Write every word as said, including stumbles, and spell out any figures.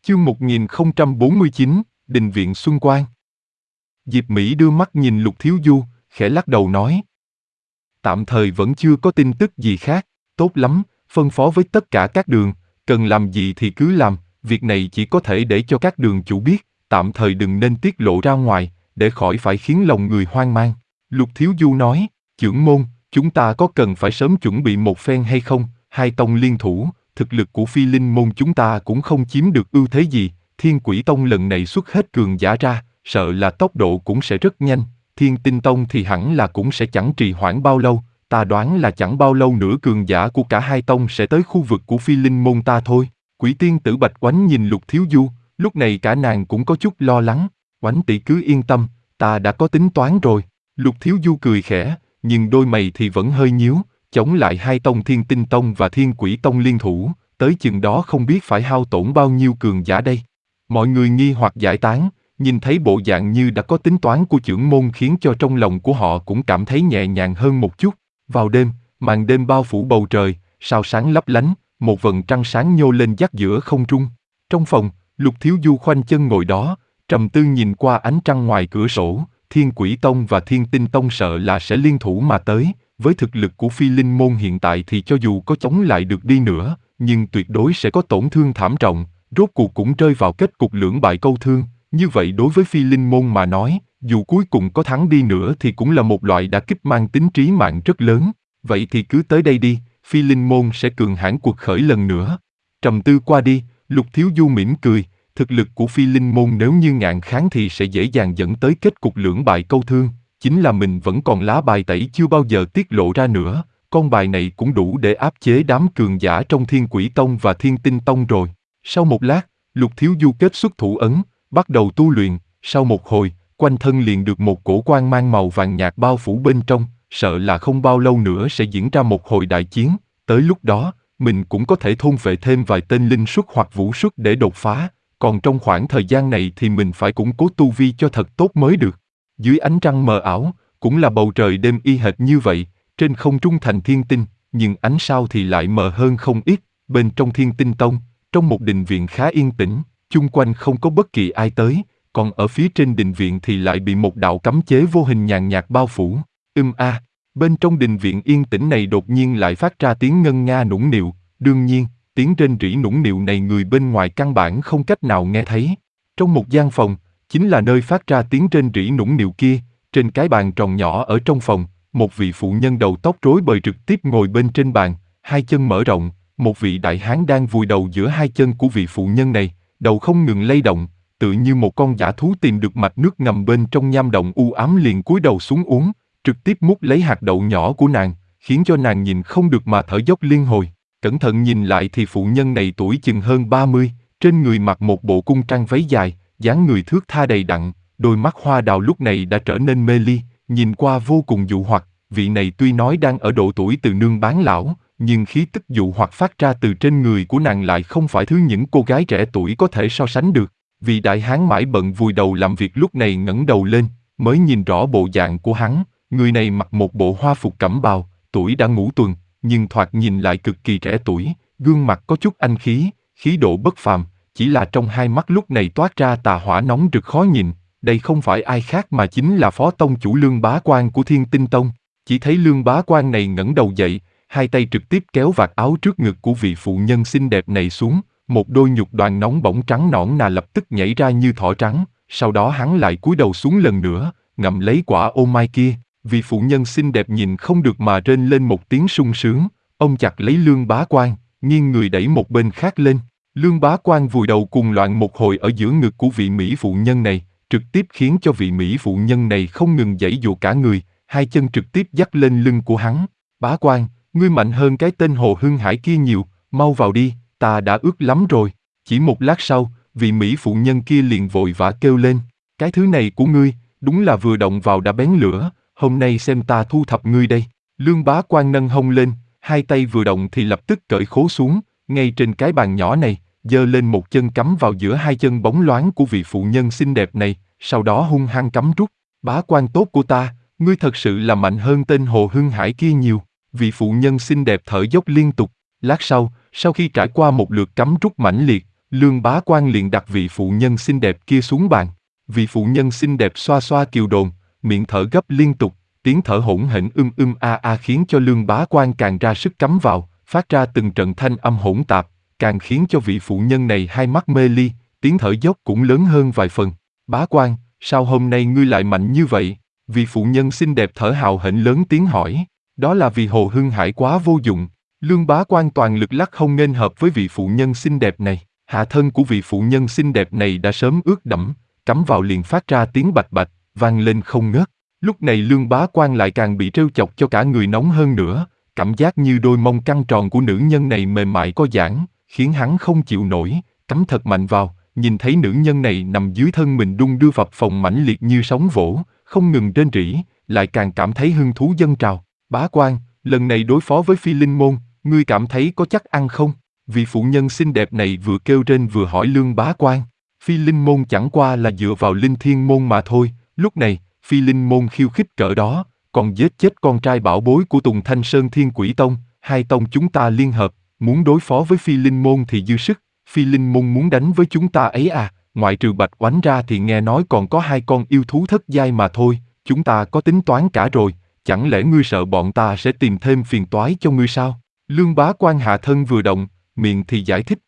Chương một nghìn không trăm bốn mươi chín, Đình viện Xuân Quan. Diệp Mỹ đưa mắt nhìn Lục Thiếu Du, khẽ lắc đầu nói. Tạm thời vẫn chưa có tin tức gì khác, tốt lắm, phân phó với tất cả các đường, cần làm gì thì cứ làm, việc này chỉ có thể để cho các đường chủ biết, tạm thời đừng nên tiết lộ ra ngoài, để khỏi phải khiến lòng người hoang mang. Lục Thiếu Du nói, trưởng môn, chúng ta có cần phải sớm chuẩn bị một phen hay không, hai tông liên thủ, thực lực của Phi Linh môn chúng ta cũng không chiếm được ưu thế gì, Thiên Quỷ Tông lần này xuất hết cường giả ra, sợ là tốc độ cũng sẽ rất nhanh, Thiên Tinh Tông thì hẳn là cũng sẽ chẳng trì hoãn bao lâu, ta đoán là chẳng bao lâu nữa cường giả của cả hai tông sẽ tới khu vực của Phi Linh môn ta thôi. Quỷ tiên tử Bạch Oánh nhìn Lục Thiếu Du, lúc này cả nàng cũng có chút lo lắng, Oánh tỷ cứ yên tâm, ta đã có tính toán rồi. Lục Thiếu Du cười khẽ, nhưng đôi mày thì vẫn hơi nhíu, chống lại hai tông Thiên Tinh Tông và Thiên Quỷ Tông liên thủ, tới chừng đó không biết phải hao tổn bao nhiêu cường giả đây. Mọi người nghi hoặc giải tán, nhìn thấy bộ dạng như đã có tính toán của trưởng môn khiến cho trong lòng của họ cũng cảm thấy nhẹ nhàng hơn một chút. Vào đêm, màn đêm bao phủ bầu trời, sao sáng lấp lánh, một vầng trăng sáng nhô lên dắt giữa không trung. Trong phòng, Lục Thiếu Du khoanh chân ngồi đó, trầm tư nhìn qua ánh trăng ngoài cửa sổ, Thiên Quỷ Tông và Thiên Tinh Tông sợ là sẽ liên thủ mà tới, với thực lực của Phi Linh môn hiện tại thì cho dù có chống lại được đi nữa, nhưng tuyệt đối sẽ có tổn thương thảm trọng, rốt cuộc cũng rơi vào kết cục lưỡng bại câu thương, như vậy đối với Phi Linh môn mà nói, dù cuối cùng có thắng đi nữa thì cũng là một loại đả kích mang tính trí mạng rất lớn, vậy thì cứ tới đây đi, Phi Linh môn sẽ cường hãn cuộc khởi lần nữa. Trầm tư qua đi, Lục Thiếu Du mỉm cười, thực lực của Phi Linh môn nếu như ngạn kháng thì sẽ dễ dàng dẫn tới kết cục lưỡng bại câu thương, chính là mình vẫn còn lá bài tẩy chưa bao giờ tiết lộ ra nữa, con bài này cũng đủ để áp chế đám cường giả trong Thiên Quỷ Tông và Thiên Tinh Tông rồi. Sau một lát, Lục Thiếu Du kết xuất thủ ấn, bắt đầu tu luyện, sau một hồi, quanh thân liền được một cổ quang mang màu vàng nhạt bao phủ bên trong, sợ là không bao lâu nữa sẽ diễn ra một hồi đại chiến, tới lúc đó, mình cũng có thể thôn phệ thêm vài tên linh xuất hoặc vũ xuất để đột phá, còn trong khoảng thời gian này thì mình phải củng cố tu vi cho thật tốt mới được. Dưới ánh trăng mờ ảo, cũng là bầu trời đêm y hệt như vậy, trên không trung thành thiên tinh, nhưng ánh sao thì lại mờ hơn không ít, bên trong Thiên Tinh Tông, trong một đình viện khá yên tĩnh, chung quanh không có bất kỳ ai tới, còn ở phía trên đình viện thì lại bị một đạo cấm chế vô hình nhàn nhạt bao phủ. Ưm a, bên trong đình viện yên tĩnh này đột nhiên lại phát ra tiếng ngân nga nũng nịu, đương nhiên, tiếng rên rỉ nũng nịu này người bên ngoài căn bản không cách nào nghe thấy. Trong một gian phòng, chính là nơi phát ra tiếng rên rỉ nũng nịu kia, trên cái bàn tròn nhỏ ở trong phòng, một vị phụ nhân đầu tóc rối bời trực tiếp ngồi bên trên bàn, hai chân mở rộng, một vị đại hán đang vùi đầu giữa hai chân của vị phụ nhân này, đầu không ngừng lay động, tự như một con dã thú tìm được mạch nước ngầm bên trong nham động u ám liền cúi đầu xuống uống, trực tiếp mút lấy hạt đậu nhỏ của nàng, khiến cho nàng nhìn không được mà thở dốc liên hồi. Cẩn thận nhìn lại thì phụ nhân này tuổi chừng hơn ba mươi, trên người mặc một bộ cung trang váy dài, dáng người thướt tha đầy đặn, đôi mắt hoa đào lúc này đã trở nên mê ly, nhìn qua vô cùng dụ hoặc. Vị này tuy nói đang ở độ tuổi từ nương bán lão, nhưng khí tức dụ hoặc phát ra từ trên người của nàng lại không phải thứ những cô gái trẻ tuổi có thể so sánh được. Vị đại hán mãi bận vùi đầu làm việc lúc này ngẩng đầu lên, mới nhìn rõ bộ dạng của hắn. Người này mặc một bộ hoa phục cẩm bào, tuổi đã ngũ tuần, nhưng thoạt nhìn lại cực kỳ trẻ tuổi, gương mặt có chút anh khí, khí độ bất phàm, chỉ là trong hai mắt lúc này toát ra tà hỏa nóng rực khó nhìn. Đây không phải ai khác mà chính là phó tông chủ Lương Bá Quan của Thiên Tinh Tông. Chỉ thấy Lương Bá Quan này ngẩng đầu dậy, hai tay trực tiếp kéo vạt áo trước ngực của vị phụ nhân xinh đẹp này xuống, một đôi nhục đoàn nóng bỏng trắng nõn nà lập tức nhảy ra như thỏ trắng, sau đó hắn lại cúi đầu xuống lần nữa, ngậm lấy quả ô mai kia, vị phụ nhân xinh đẹp nhìn không được mà rên lên một tiếng sung sướng, ôm chặt lấy Lương Bá Quan, nghiêng người đẩy một bên khác lên, Lương Bá Quan vùi đầu cuồng loạn một hồi ở giữa ngực của vị mỹ phụ nhân này, trực tiếp khiến cho vị mỹ phụ nhân này không ngừng giãy giụa cả người, hai chân trực tiếp dắt lên lưng của hắn. Bá Quan, ngươi mạnh hơn cái tên Hồ Hưng Hải kia nhiều, mau vào đi, ta đã ướt lắm rồi. Chỉ một lát sau, vị mỹ phụ nhân kia liền vội vã kêu lên, cái thứ này của ngươi, đúng là vừa động vào đã bén lửa, hôm nay xem ta thu thập ngươi đây. Lương Bá Quan nâng hông lên, hai tay vừa động thì lập tức cởi khố xuống, ngay trên cái bàn nhỏ này, giơ lên một chân cắm vào giữa hai chân bóng loáng của vị phụ nhân xinh đẹp này, sau đó hung hăng cắm rút. Bá Quan tốt của ta, ngươi thật sự là mạnh hơn tên Hồ Hưng Hải kia nhiều. Vị phụ nhân xinh đẹp thở dốc liên tục. Lát sau, sau khi trải qua một lượt cắm rút mãnh liệt, Lương Bá Quan liền đặt vị phụ nhân xinh đẹp kia xuống bàn. Vị phụ nhân xinh đẹp xoa xoa kiều đồn, miệng thở gấp liên tục, tiếng thở hỗn hển ưm ưm a a khiến cho Lương Bá Quan càng ra sức cắm vào, phát ra từng trận thanh âm hỗn tạp, càng khiến cho vị phụ nhân này hai mắt mê ly, tiếng thở dốc cũng lớn hơn vài phần. Bá Quan, sao hôm nay ngươi lại mạnh như vậy? Vị phụ nhân xinh đẹp thở hào hển lớn tiếng hỏi. Đó là vì Hồ Hưng Hải quá vô dụng. Lương Bá Quan toàn lực lắc không nghênh hợp với vị phụ nhân xinh đẹp này. Hạ thân của vị phụ nhân xinh đẹp này đã sớm ướt đẫm, cắm vào liền phát ra tiếng bạch bạch, vang lên không ngớt. Lúc này Lương Bá Quan lại càng bị trêu chọc cho cả người nóng hơn nữa, cảm giác như đôi mông căng tròn của nữ nhân này mềm mại co giãn, khiến hắn không chịu nổi, cắm thật mạnh vào, nhìn thấy nữ nhân này nằm dưới thân mình đung đưa phập phồng mãnh liệt như sóng vỗ, không ngừng rên rỉ, lại càng cảm thấy hứng thú dâng trào. Bá Quan, lần này đối phó với Phi Linh Môn, ngươi cảm thấy có chắc ăn không? Vị phụ nhân xinh đẹp này vừa kêu rên vừa hỏi Lương Bá Quan. Phi Linh Môn chẳng qua là dựa vào Linh Thiên Môn mà thôi, lúc này, Phi Linh Môn khiêu khích cỡ đó, còn giết chết con trai bảo bối của Tùng Thanh Sơn Thiên Quỷ Tông, hai tông chúng ta liên hợp, muốn đối phó với Phi Linh Môn thì dư sức, Phi Linh Môn muốn đánh với chúng ta ấy à, ngoại trừ Bạch Oánh ra thì nghe nói còn có hai con yêu thú thất giai mà thôi, chúng ta có tính toán cả rồi, chẳng lẽ ngươi sợ bọn ta sẽ tìm thêm phiền toái cho ngươi sao? Lương Bá Quan hạ thân vừa động, miệng thì giải thích,